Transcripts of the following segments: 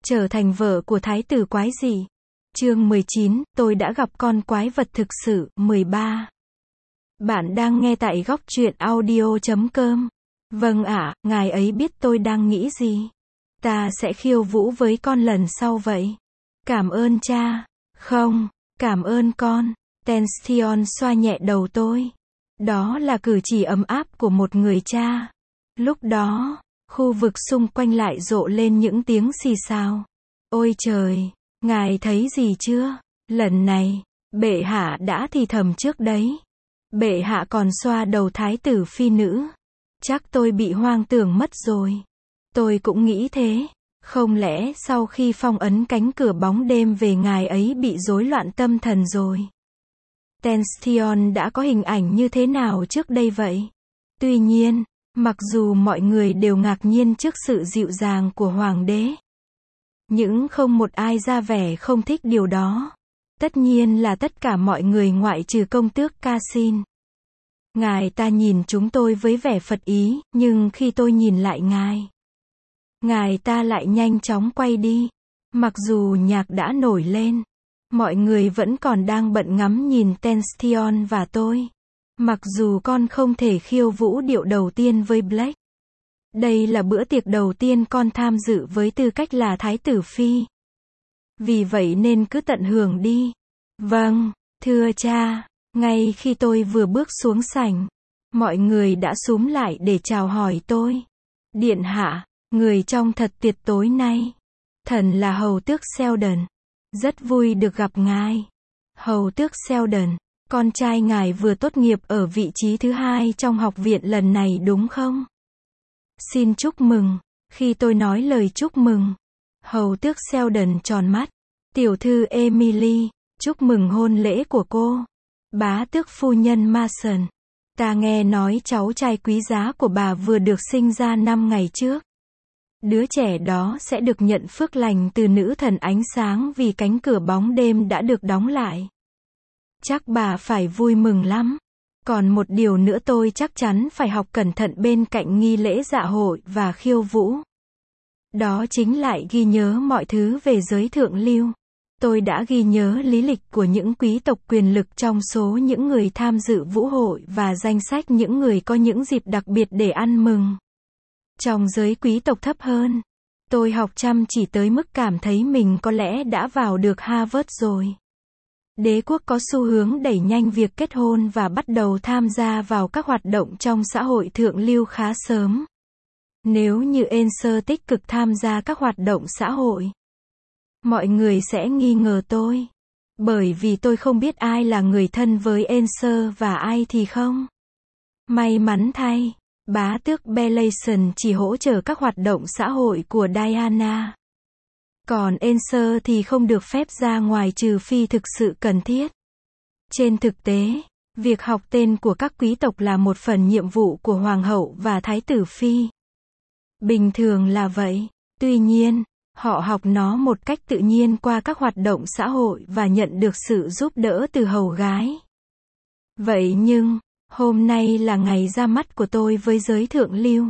Trở thành vợ của thái tử quái gì? Chương 19, tôi đã gặp con quái vật thực sự. 13. Bạn đang nghe tại góc truyện audio.com. Vâng ạ, ngài ấy biết tôi đang nghĩ gì. Ta sẽ khiêu vũ với con lần sau vậy. Cảm ơn cha. Không, cảm ơn con. Tension xoa nhẹ đầu tôi. Đó là cử chỉ ấm áp của một người cha. Lúc đó, khu vực xung quanh lại rộ lên những tiếng xì xào. Ôi trời, ngài thấy gì chưa? Lần này, bệ hạ đã thì thầm trước đấy. Bệ hạ còn xoa đầu thái tử phi nữ. Chắc tôi bị hoang tưởng mất rồi. Tôi cũng nghĩ thế. Không lẽ sau khi phong ấn cánh cửa bóng đêm về ngài ấy bị rối loạn tâm thần rồi? Tension đã có hình ảnh như thế nào trước đây vậy? Tuy nhiên, mặc dù mọi người đều ngạc nhiên trước sự dịu dàng của hoàng đế, nhưng không một ai ra vẻ không thích điều đó. Tất nhiên là tất cả mọi người ngoại trừ công tước Casin. Ngài ta nhìn chúng tôi với vẻ phật ý, nhưng khi tôi nhìn lại ngài ta lại nhanh chóng quay đi. Mặc dù nhạc đã nổi lên, mọi người vẫn còn đang bận ngắm nhìn Tension và tôi. Mặc dù con không thể khiêu vũ điệu đầu tiên với Blake. Đây là bữa tiệc đầu tiên con tham dự với tư cách là thái tử phi. Vì vậy nên cứ tận hưởng đi. Vâng, thưa cha. Ngay khi tôi vừa bước xuống sảnh, mọi người đã xúm lại để chào hỏi tôi. Điện hạ, người trông thật tuyệt tối nay. Thần là hầu tước Sheldon. Rất vui được gặp ngài. Hầu tước Sheldon, con trai ngài vừa tốt nghiệp ở vị trí thứ 2 trong học viện lần này đúng không? Xin chúc mừng. Khi tôi nói lời chúc mừng, hầu tước Sheldon tròn mắt. Tiểu thư Emily, chúc mừng hôn lễ của cô. Bá tước phu nhân Mason, ta nghe nói cháu trai quý giá của bà vừa được sinh ra 5 ngày trước. Đứa trẻ đó sẽ được nhận phước lành từ nữ thần ánh sáng vì cánh cửa bóng đêm đã được đóng lại. Chắc bà phải vui mừng lắm. Còn một điều nữa tôi chắc chắn phải học cẩn thận bên cạnh nghi lễ dạ hội và khiêu vũ. Đó chính lại ghi nhớ mọi thứ về giới thượng lưu. Tôi đã ghi nhớ lý lịch của những quý tộc quyền lực trong số những người tham dự vũ hội và danh sách những người có những dịp đặc biệt để ăn mừng. Trong giới quý tộc thấp hơn, tôi học chăm chỉ tới mức cảm thấy mình có lẽ đã vào được Harvard rồi. Đế quốc có xu hướng đẩy nhanh việc kết hôn và bắt đầu tham gia vào các hoạt động trong xã hội thượng lưu khá sớm. Nếu như Enser tích cực tham gia các hoạt động xã hội, mọi người sẽ nghi ngờ tôi. Bởi vì tôi không biết ai là người thân với Enser và ai thì không. May mắn thay, bá tước Belason chỉ hỗ trợ các hoạt động xã hội của Diana. Còn Enser thì không được phép ra ngoài trừ phi thực sự cần thiết. Trên thực tế, việc học tên của các quý tộc là một phần nhiệm vụ của hoàng hậu và thái tử phi. Bình thường là vậy. Tuy nhiên, họ học nó một cách tự nhiên qua các hoạt động xã hội và nhận được sự giúp đỡ từ hầu gái. Vậy nhưng, hôm nay là ngày ra mắt của tôi với giới thượng lưu.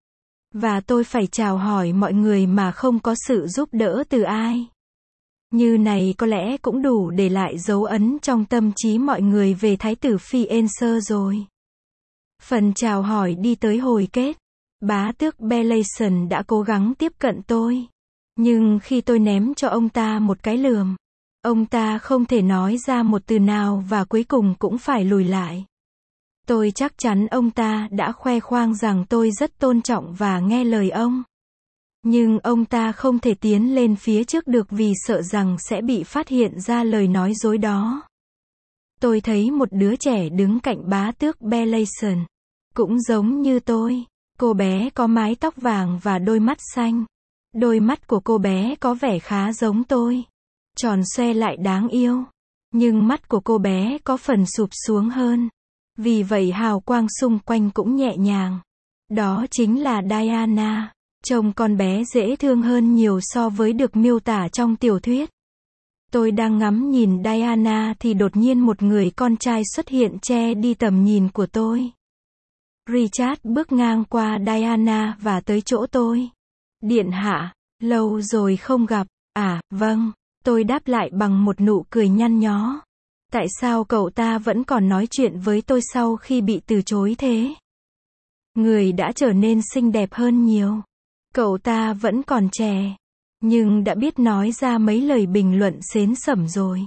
Và tôi phải chào hỏi mọi người mà không có sự giúp đỡ từ ai. Như này có lẽ cũng đủ để lại dấu ấn trong tâm trí mọi người về thái tử phi Enser rồi. Phần chào hỏi đi tới hồi kết. Bá tước Belason đã cố gắng tiếp cận tôi. Nhưng khi tôi ném cho ông ta một cái lườm, ông ta không thể nói ra một từ nào và cuối cùng cũng phải lùi lại. Tôi chắc chắn ông ta đã khoe khoang rằng tôi rất tôn trọng và nghe lời ông. Nhưng ông ta không thể tiến lên phía trước được vì sợ rằng sẽ bị phát hiện ra lời nói dối đó. Tôi thấy một đứa trẻ đứng cạnh bá tước Belason. Cũng giống như tôi. Cô bé có mái tóc vàng và đôi mắt xanh. Đôi mắt của cô bé có vẻ khá giống tôi. Tròn xoe lại đáng yêu. Nhưng mắt của cô bé có phần sụp xuống hơn. Vì vậy hào quang xung quanh cũng nhẹ nhàng. Đó chính là Diana. Trông con bé dễ thương hơn nhiều so với được miêu tả trong tiểu thuyết. Tôi đang ngắm nhìn Diana thì đột nhiên một người con trai xuất hiện che đi tầm nhìn của tôi. Richard bước ngang qua Diana và tới chỗ tôi. Điện hạ, Lâu rồi không gặp, à, vâng. Tôi đáp lại bằng một nụ cười nhăn nhó. Tại sao cậu ta vẫn còn nói chuyện với tôi sau khi bị từ chối thế? Người đã trở nên xinh đẹp hơn nhiều. Cậu ta vẫn còn trẻ, nhưng đã biết nói ra mấy lời bình luận xến xẩm rồi.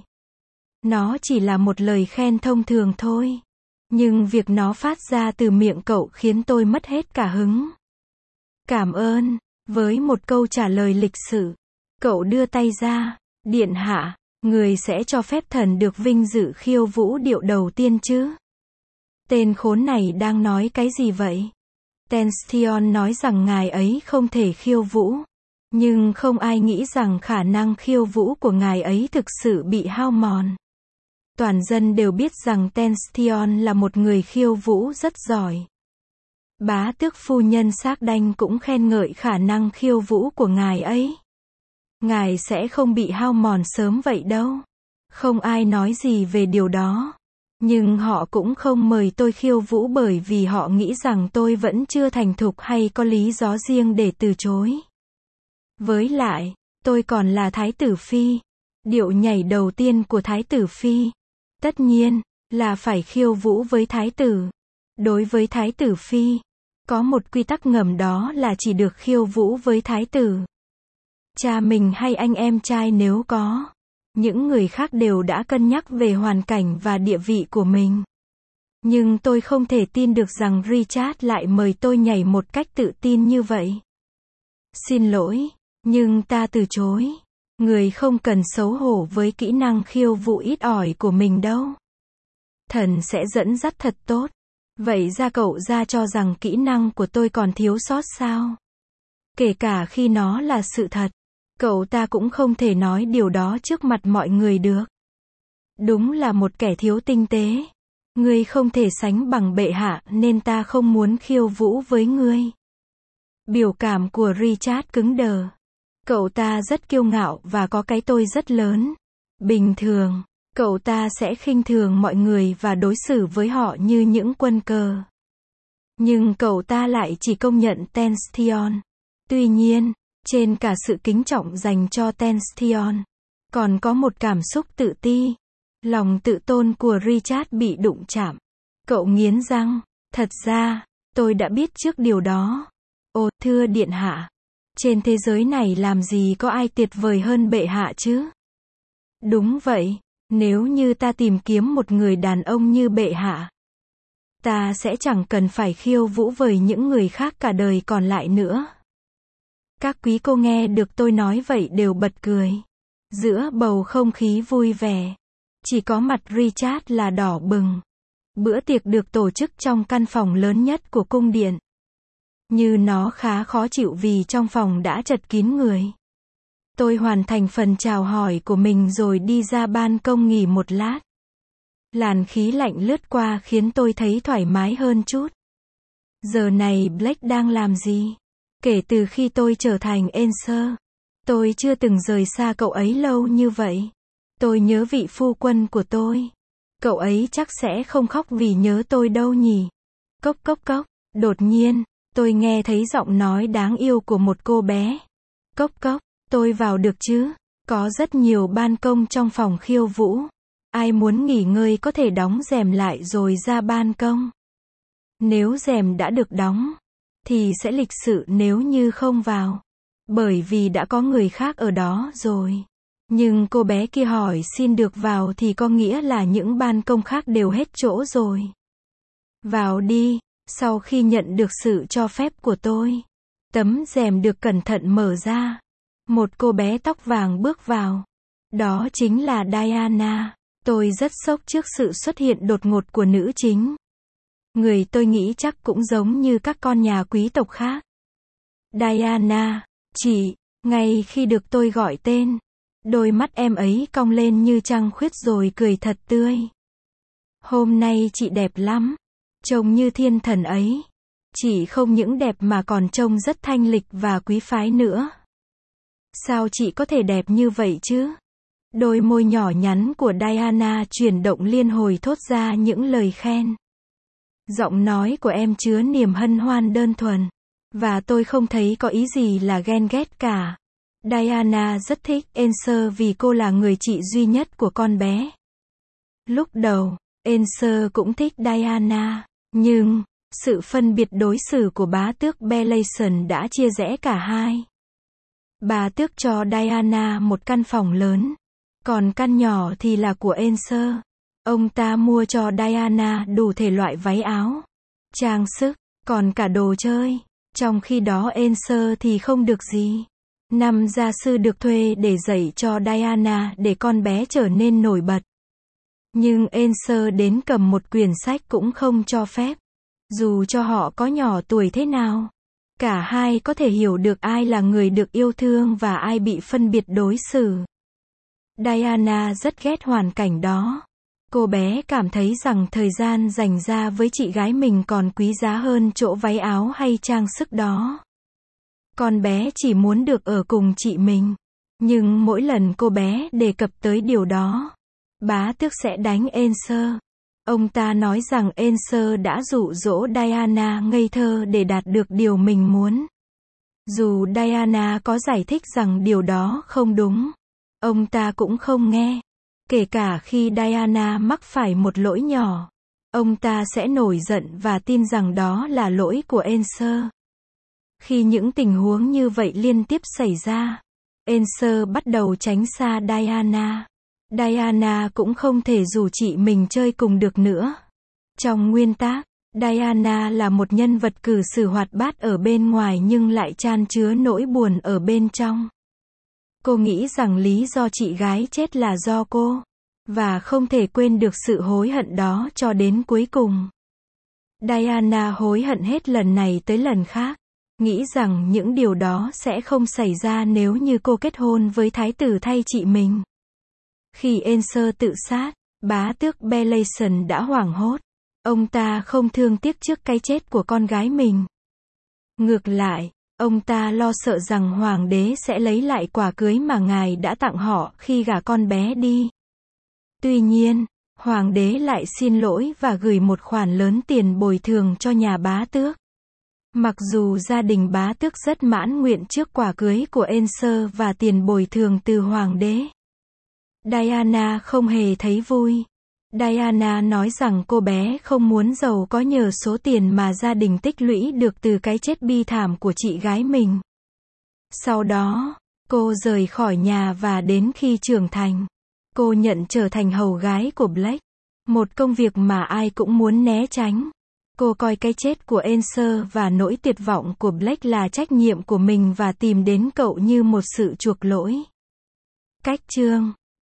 Nó chỉ là một lời khen thông thường thôi. Nhưng việc nó phát ra từ miệng cậu khiến tôi mất hết cả hứng. Cảm ơn. Với một câu trả lời lịch sự, cậu đưa tay ra. Điện hạ, người sẽ cho phép thần được vinh dự khiêu vũ điệu đầu tiên chứ? Tên khốn này đang nói cái gì vậy? Tension nói rằng ngài ấy không thể khiêu vũ. Nhưng không ai nghĩ rằng khả năng khiêu vũ của ngài ấy thực sự bị hao mòn. Toàn dân đều biết rằng Tension là một người khiêu vũ rất giỏi. Bá tước phu nhân Xác Đanh cũng khen ngợi khả năng khiêu vũ của ngài ấy. Ngài sẽ không bị hao mòn sớm vậy đâu. Không ai nói gì về điều đó. Nhưng họ cũng không mời tôi khiêu vũ bởi vì họ nghĩ rằng tôi vẫn chưa thành thục hay có lý do riêng để từ chối. Với lại, tôi còn là Thái tử Phi. Điệu nhảy đầu tiên của Thái tử Phi, tất nhiên, là phải khiêu vũ với Thái tử. Đối với Thái tử Phi, có một quy tắc ngầm đó là chỉ được khiêu vũ với Thái tử. Cha mình hay anh em trai nếu có. Những người khác đều đã cân nhắc về hoàn cảnh và địa vị của mình. Nhưng tôi không thể tin được rằng Richard lại mời tôi nhảy một cách tự tin như vậy. Xin lỗi, nhưng ta từ chối. Người không cần xấu hổ với kỹ năng khiêu vũ ít ỏi của mình đâu. Thần sẽ dẫn dắt thật tốt. Vậy ra cậu ra cho rằng kỹ năng của tôi còn thiếu sót sao? Kể cả khi nó là sự thật. Cậu ta cũng không thể nói điều đó trước mặt mọi người được. Đúng là một kẻ thiếu tinh tế. Ngươi không thể sánh bằng bệ hạ nên ta không muốn khiêu vũ với ngươi. Biểu cảm của Richard cứng đờ. Cậu ta rất kiêu ngạo và có cái tôi rất lớn. Bình thường, cậu ta sẽ khinh thường mọi người và đối xử với họ như những quân cờ. Nhưng cậu ta lại chỉ công nhận Tension. Tuy nhiên, trên cả sự kính trọng dành cho Tension, còn có một cảm xúc tự ti. Lòng tự tôn của Richard bị đụng chạm. Cậu nghiến răng. Thật ra, tôi đã biết trước điều đó. Ồ, thưa điện hạ. Trên thế giới này làm gì có ai tuyệt vời hơn bệ hạ chứ? Đúng vậy, nếu như ta tìm kiếm một người đàn ông như bệ hạ, ta sẽ chẳng cần phải khiêu vũ với những người khác cả đời còn lại nữa. Các quý cô nghe được tôi nói vậy đều bật cười. Giữa bầu không khí vui vẻ, chỉ có mặt Richard là đỏ bừng. Bữa tiệc được tổ chức trong căn phòng lớn nhất của cung điện. Như nó khá khó chịu vì trong phòng đã chật kín người. Tôi hoàn thành phần chào hỏi của mình rồi đi ra ban công nghỉ một lát. Làn khí lạnh lướt qua khiến tôi thấy thoải mái hơn chút. Giờ này Blake đang làm gì? Kể từ khi tôi trở thành Enser, tôi chưa từng rời xa cậu ấy lâu như vậy. Tôi nhớ vị phu quân của tôi. Cậu ấy chắc sẽ không khóc vì nhớ tôi đâu nhỉ? Cốc cốc cốc. Đột nhiên, tôi nghe thấy giọng nói đáng yêu của một cô bé. Cốc cốc, tôi vào được chứ? Có rất nhiều ban công trong phòng khiêu vũ. Ai muốn nghỉ ngơi có thể đóng rèm lại rồi ra ban công. Nếu rèm đã được đóng, thì sẽ lịch sự nếu như không vào. Bởi vì đã có người khác ở đó rồi. Nhưng cô bé kia hỏi xin được vào thì có nghĩa là những ban công khác đều hết chỗ rồi. Vào đi. Sau khi nhận được sự cho phép của tôi, tấm rèm được cẩn thận mở ra. Một cô bé tóc vàng bước vào. Đó chính là Diana. Tôi rất sốc trước sự xuất hiện đột ngột của nữ chính. Người tôi nghĩ chắc cũng giống như các con nhà quý tộc khác. Diana, chị, ngay khi được tôi gọi tên, đôi mắt em ấy cong lên như trăng khuyết rồi cười thật tươi. Hôm nay chị đẹp lắm. Trông như thiên thần ấy. Chị không những đẹp mà còn trông rất thanh lịch và quý phái nữa. Sao chị có thể đẹp như vậy chứ? Đôi môi nhỏ nhắn của Diana chuyển động liên hồi thốt ra những lời khen. Giọng nói của em chứa niềm hân hoan đơn thuần. Và tôi không thấy có ý gì là ghen ghét cả. Diana rất thích Answer vì cô là người chị duy nhất của con bé. Lúc đầu, Answer cũng thích Diana, nhưng sự phân biệt đối xử của bá tước Bellation đã chia rẽ cả hai. Bà tước cho Diana một căn phòng lớn, còn căn nhỏ thì là của Answer. Ông ta mua cho Diana đủ thể loại váy áo, trang sức, còn cả đồ chơi. Trong khi đó Answer thì không được gì. 5 gia sư được thuê để dạy cho Diana để con bé trở nên nổi bật. Nhưng Answer đến cầm một quyển sách cũng không cho phép. Dù cho họ có nhỏ tuổi thế nào, cả hai có thể hiểu được ai là người được yêu thương và ai bị phân biệt đối xử. Diana rất ghét hoàn cảnh đó. Cô bé cảm thấy rằng thời gian dành ra với chị gái mình còn quý giá hơn chỗ váy áo hay trang sức đó. Con bé chỉ muốn được ở cùng chị mình. Nhưng mỗi lần cô bé đề cập tới điều đó, bá tước sẽ đánh Answer. Ông ta nói rằng Answer đã dụ dỗ Diana ngây thơ để đạt được điều mình muốn. Dù Diana có giải thích rằng điều đó không đúng, ông ta cũng không nghe. Kể cả khi Diana mắc phải một lỗi nhỏ, ông ta sẽ nổi giận và tin rằng đó là lỗi của Answer. Khi những tình huống như vậy liên tiếp xảy ra, Answer bắt đầu tránh xa Diana. Diana cũng không thể rủ chị mình chơi cùng được nữa. Trong nguyên tắc, Diana là một nhân vật cư xử hoạt bát ở bên ngoài nhưng lại chan chứa nỗi buồn ở bên trong. Cô nghĩ rằng lý do chị gái chết là do cô, và không thể quên được sự hối hận đó cho đến cuối cùng. Diana hối hận hết lần này tới lần khác, nghĩ rằng những điều đó sẽ không xảy ra nếu như cô kết hôn với thái tử thay chị mình. Khi Answer tự sát, bá tước Bellation đã hoảng hốt. Ông ta không thương tiếc trước cái chết của con gái mình. Ngược lại, ông ta lo sợ rằng hoàng đế sẽ lấy lại quả cưới mà ngài đã tặng họ khi gả con bé đi. Tuy nhiên, hoàng đế lại xin lỗi và gửi một khoản lớn tiền bồi thường cho nhà bá tước. Mặc dù gia đình bá tước rất mãn nguyện trước quả cưới của Answer và tiền bồi thường từ hoàng đế, Diana không hề thấy vui. Diana nói rằng cô bé không muốn giàu có nhờ số tiền mà gia đình tích lũy được từ cái chết bi thảm của chị gái mình. Sau đó, cô rời khỏi nhà và đến khi trưởng thành, cô nhận trở thành hầu gái của Blake. Một công việc mà ai cũng muốn né tránh. Cô coi cái chết của Answer và nỗi tuyệt vọng của Blake là trách nhiệm của mình và tìm đến cậu như một sự chuộc lỗi. Cách chương